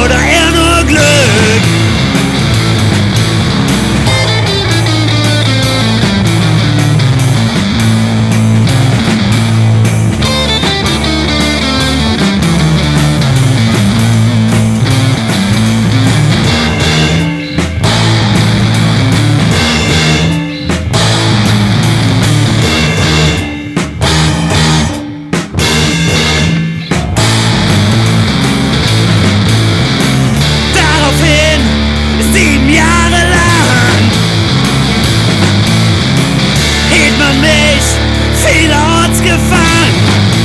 oder eher nur Glück? Vielerorts gefangen.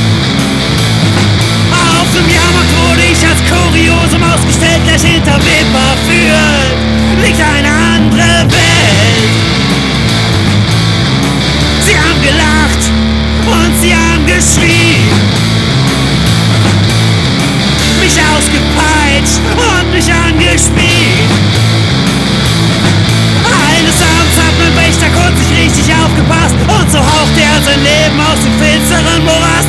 Auf dem Jahrmarkt wurde ich als Kuriosum ausgestellt, gleich hinter Wipperfürth liegt eine andere Welt. Sie haben gelacht und sie haben geschrien, mich ausgepeitscht und mich angespielt. Eines Abends hat mein Wächter kurz nicht richtig aufgepasst und so haucht er sein Leben aus dem finsteren Morast.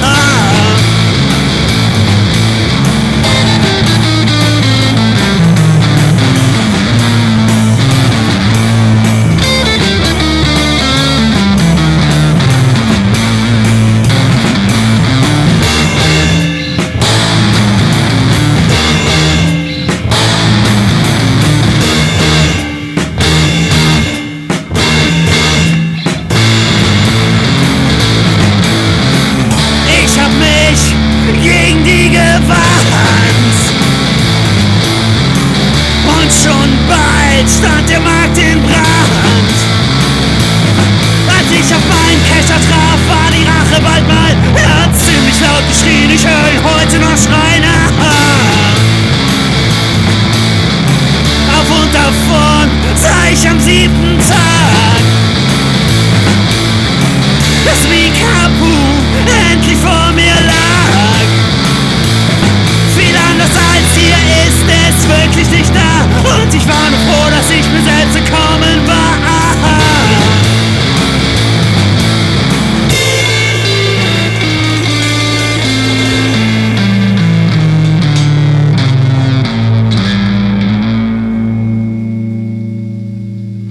Gegen die gewandt und schon bald stand der Markt in Brand. Als ich auf meinen Kescher traf, war die Rache bald mal. Er hat ziemlich laut geschrien, ich höre ihn heute noch schreien. Auf und davon sah ich am 7. Tag, dass Mikapu endlich vor mir lag. Viel anders als hier ist es wirklich nicht da und ich war nur